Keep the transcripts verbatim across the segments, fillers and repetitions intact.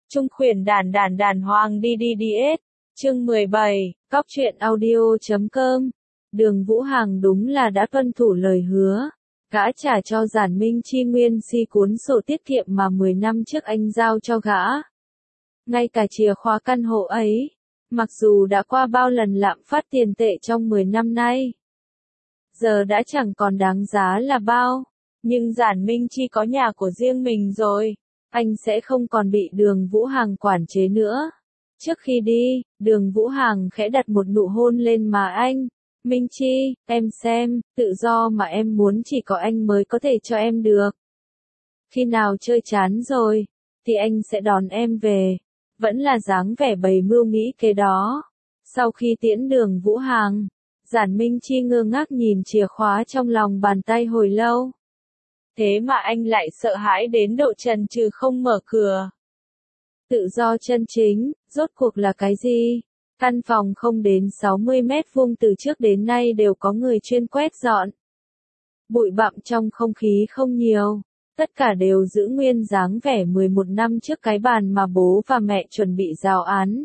Trung khuyển đàn đàn đàn hoàng đi đi đi ết. Chương mười bảy, cóc truyện audio chấm com. Đường Vũ Hằng đúng là đã tuân thủ lời hứa. Gã trả cho Giản Minh Chi nguyên si cuốn sổ tiết kiệm mà mười năm trước anh giao cho gã. Ngay cả chìa khóa căn hộ ấy, mặc dù đã qua bao lần lạm phát tiền tệ trong mười năm nay, giờ đã chẳng còn đáng giá là bao. Nhưng Giản Minh Chi có nhà của riêng mình rồi, anh sẽ không còn bị Đường Vũ Hằng quản chế nữa. Trước khi đi, Đường Vũ Hằng khẽ đặt một nụ hôn lên má anh. Minh Chi, em xem, tự do mà em muốn chỉ có anh mới có thể cho em được. Khi nào chơi chán rồi, thì anh sẽ đón em về. Vẫn là dáng vẻ bày mưu nghĩ kế đó. Sau khi tiễn Đường Vũ Hằng, Giản Minh Chi ngơ ngác nhìn chìa khóa trong lòng bàn tay hồi lâu. Thế mà anh lại sợ hãi đến độ chần chừ không mở cửa. Tự do chân chính, rốt cuộc là cái gì? Căn phòng không đến sáu mươi mét vuông từ trước đến nay đều có người chuyên quét dọn. Bụi bặm trong không khí không nhiều, tất cả đều giữ nguyên dáng vẻ mười một năm trước cái bàn mà bố và mẹ chuẩn bị giao án.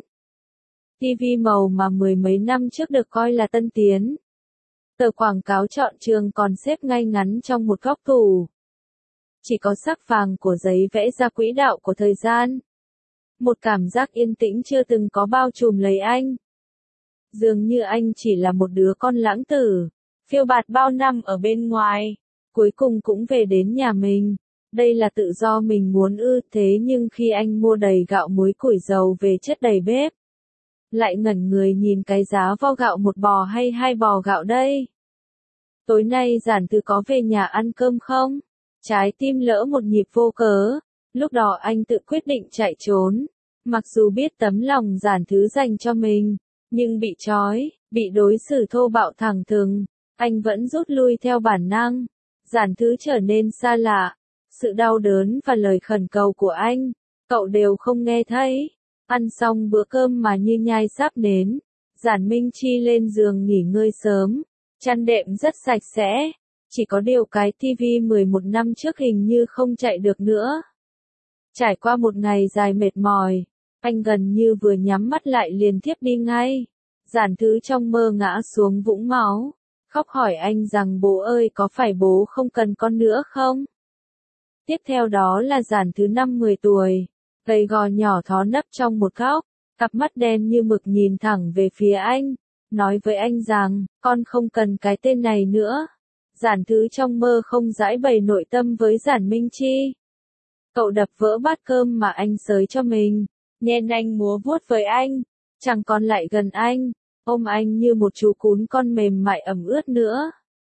ti vi màu mà mười mấy năm trước được coi là tân tiến. Tờ quảng cáo chọn trường còn xếp ngay ngắn trong một góc tủ. Chỉ có sắc vàng của giấy vẽ ra quỹ đạo của thời gian. Một cảm giác yên tĩnh chưa từng có bao trùm lấy anh. Dường như anh chỉ là một đứa con lãng tử, phiêu bạt bao năm ở bên ngoài, cuối cùng cũng về đến nhà mình. Đây là tự do mình muốn ư. Thế nhưng khi anh mua đầy gạo muối củi dầu về chất đầy bếp, lại ngẩn người nhìn cái giá vo gạo một bò hay hai bò gạo đây. Tối nay Giản Từ có về nhà ăn cơm không? Trái tim lỡ một nhịp vô cớ. Lúc đó anh tự quyết định chạy trốn. Mặc dù biết tấm lòng Giản Thứ dành cho mình, nhưng bị trói, bị đối xử thô bạo thẳng thừng, anh vẫn rút lui theo bản năng. Giản Thứ trở nên xa lạ. Sự đau đớn và lời khẩn cầu của anh, cậu đều không nghe thấy. Ăn xong bữa cơm mà như nhai sáp nến, Giản Minh Chi lên giường nghỉ ngơi sớm. Chăn đệm rất sạch sẽ, chỉ có điều cái tivi mười một năm trước hình như không chạy được nữa. Trải qua một ngày dài mệt mỏi, anh gần như vừa nhắm mắt lại liền thiếp đi ngay. Giản Thứ trong mơ ngã xuống vũng máu, khóc hỏi anh rằng bố ơi có phải bố không cần con nữa không? Tiếp theo đó là Giản Thứ năm mười tuổi, gầy gò nhỏ thó nấp trong một góc, cặp mắt đen như mực nhìn thẳng về phía anh, nói với anh rằng, con không cần cái tên này nữa. Giản Thứ trong mơ không giãi bày nội tâm với Giản Minh Chi. Cậu đập vỡ bát cơm mà anh xới cho mình, nhen anh múa vuốt với anh, chẳng còn lại gần anh, ôm anh như một chú cún con mềm mại ẩm ướt nữa.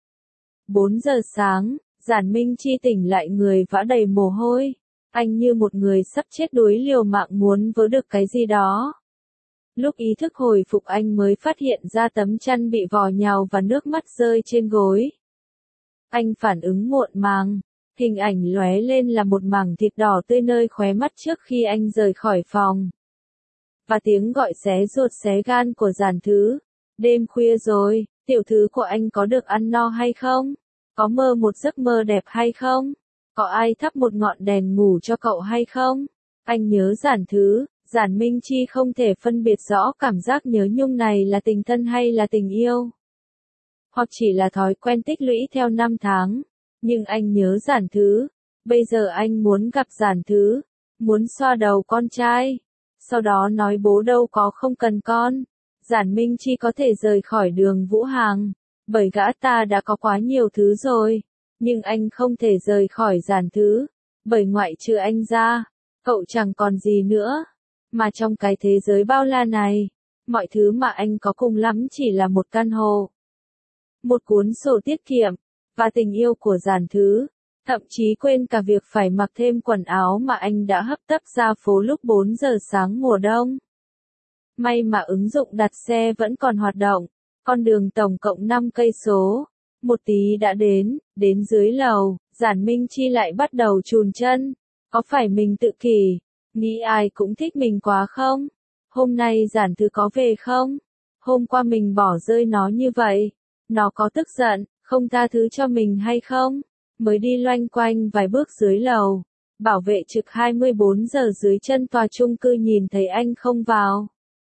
bốn giờ sáng, Giản Minh Chi tỉnh lại người vã đầy mồ hôi, anh như một người sắp chết đuối liều mạng muốn vớ được cái gì đó. Lúc ý thức hồi phục anh mới phát hiện ra tấm chăn bị vò nhào và nước mắt rơi trên gối. Anh phản ứng muộn màng, hình ảnh lóe lên là một mảng thịt đỏ tươi nơi khóe mắt trước khi anh rời khỏi phòng. Và tiếng gọi xé ruột xé gan của Giản Thứ. Đêm khuya rồi, tiểu thư của anh có được ăn no hay không? Có mơ một giấc mơ đẹp hay không? Có ai thắp một ngọn đèn ngủ cho cậu hay không? Anh nhớ Giản Thứ. Giản Minh Chi không thể phân biệt rõ cảm giác nhớ nhung này là tình thân hay là tình yêu, hoặc chỉ là thói quen tích lũy theo năm tháng. Nhưng anh nhớ Giản Thứ. Bây giờ anh muốn gặp Giản Thứ, muốn xoa đầu con trai, sau đó nói bố đâu có không cần con. Giản Minh Chi có thể rời khỏi Đường Vũ Hằng, bởi gã ta đã có quá nhiều thứ rồi. Nhưng anh không thể rời khỏi Giản Thứ, bởi ngoại trừ anh ra, cậu chẳng còn gì nữa. Mà trong cái thế giới bao la này, mọi thứ mà anh có cùng lắm chỉ là một căn hộ, một cuốn sổ tiết kiệm, và tình yêu của Giản Thứ. Thậm chí quên cả việc phải mặc thêm quần áo mà anh đã hấp tấp ra phố lúc bốn giờ sáng mùa đông. May mà ứng dụng đặt xe vẫn còn hoạt động. Con đường tổng cộng năm cây số. Một tí đã đến, đến dưới lầu, Giản Minh Chi lại bắt đầu chùn chân. Có phải mình tự kỷ, nghĩ ai cũng thích mình quá không? Hôm nay Giản Thứ có về không? Hôm qua mình bỏ rơi nó như vậy, nó có tức giận, không tha thứ cho mình hay không? Mới đi loanh quanh vài bước dưới lầu, Bảo vệ trực hai mươi bốn giờ dưới chân tòa chung cư nhìn thấy anh không vào.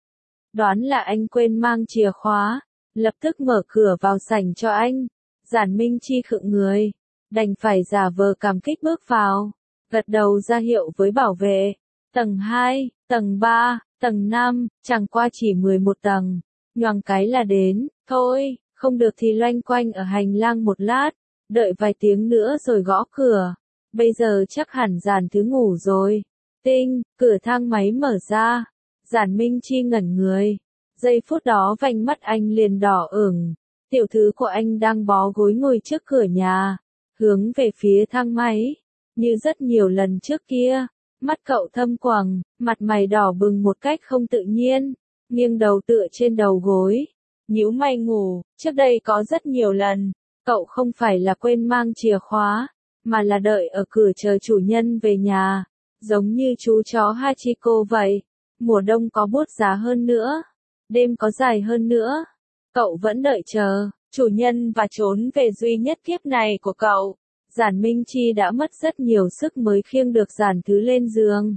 Đoán là anh quên mang chìa khóa, lập tức mở cửa vào sảnh cho anh. Giản Minh Chi khựng người, đành phải giả vờ cảm kích bước vào, gật đầu ra hiệu với bảo vệ. Tầng hai, tầng ba, tầng năm, chẳng qua chỉ mười một tầng, nhoàng cái là đến, thôi, không được thì loanh quanh ở hành lang một lát, đợi vài tiếng nữa rồi gõ cửa. Bây giờ chắc hẳn Giản Thứ ngủ rồi. Tinh, cửa thang máy mở ra. Giản Minh Chi ngẩn người. Giây phút đó vành mắt anh liền đỏ ửng. Tiểu thư của anh đang bó gối ngồi trước cửa nhà, hướng về phía thang máy, như rất nhiều lần trước kia. Mắt cậu thâm quầng, mặt mày đỏ bừng một cách không tự nhiên, nghiêng đầu tựa trên đầu gối, nhíu mày ngủ. Trước đây có rất nhiều lần, cậu không phải là quên mang chìa khóa, mà là đợi ở cửa chờ chủ nhân về nhà, giống như chú chó Hachiko vậy. Mùa đông có buốt giá hơn nữa, đêm có dài hơn nữa, cậu vẫn đợi chờ chủ nhân và trốn về duy nhất kiếp này của cậu. Giản Minh Chi đã mất rất nhiều sức mới khiêng được Giản Thứ lên giường.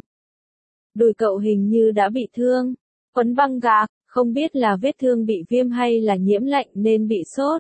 Đùi cậu hình như đã bị thương, quấn băng gạc, không biết là vết thương bị viêm hay là nhiễm lạnh nên bị sốt.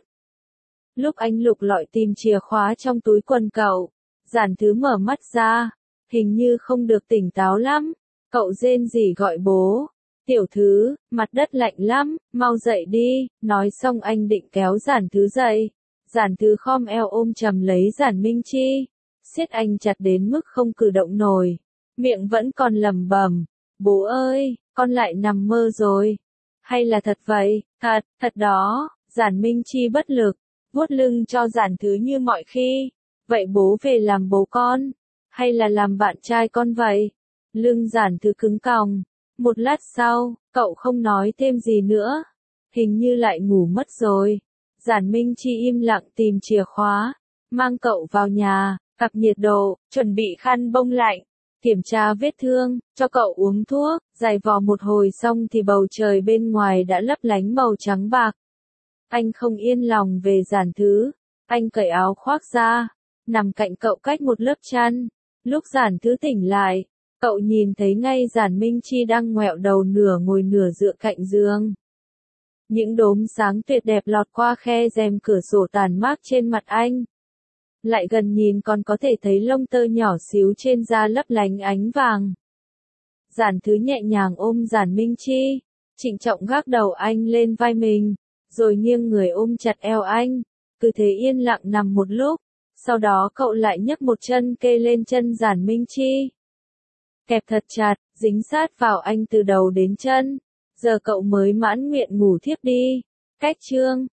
Lúc anh lục lọi tìm chìa khóa trong túi quần cậu, Giản Thứ mở mắt ra, hình như không được tỉnh táo lắm. Cậu rên rỉ gọi bố. Tiểu Thứ, mặt đất lạnh lắm, mau dậy đi. Nói xong anh định kéo Giản Thứ dậy. Giản Thứ khom eo ôm chầm lấy Giản Minh Chi, siết anh chặt đến mức không cử động nổi, miệng vẫn còn lẩm bẩm, bố ơi, con lại nằm mơ rồi. Hay là thật vậy? Thật, thật đó. Giản Minh Chi bất lực, vuốt lưng cho Giản Thứ như mọi khi. Vậy bố về làm bố con, hay là làm bạn trai con vậy? Lưng Giản Thứ cứng còng. Một lát sau, cậu không nói thêm gì nữa, hình như lại ngủ mất rồi. Giản Minh Chi im lặng tìm chìa khóa, mang cậu vào nhà, cặp nhiệt độ, chuẩn bị khăn bông lạnh, kiểm tra vết thương, cho cậu uống thuốc. Giày vò một hồi xong thì bầu trời bên ngoài đã lấp lánh màu trắng bạc. Anh không yên lòng về Giản Thứ, anh cởi áo khoác ra, nằm cạnh cậu cách một lớp chăn. Lúc Giản Thứ tỉnh lại, cậu nhìn thấy ngay Giản Minh Chi đang ngoẹo đầu nửa ngồi nửa dựa cạnh giường. Những đốm sáng tuyệt đẹp lọt qua khe rèm cửa sổ tàn mát trên mặt anh. Lại gần nhìn còn có thể thấy lông tơ nhỏ xíu trên da lấp lánh ánh vàng. Giản Thứ nhẹ nhàng ôm Giản Minh Chi, trịnh trọng gác đầu anh lên vai mình, rồi nghiêng người ôm chặt eo anh. Cứ thế yên lặng nằm một lúc, sau đó cậu lại nhấc một chân kê lên chân Giản Minh Chi, kẹp thật chặt, dính sát vào anh từ đầu đến chân. Giờ cậu mới mãn nguyện ngủ thiếp đi. Cách chương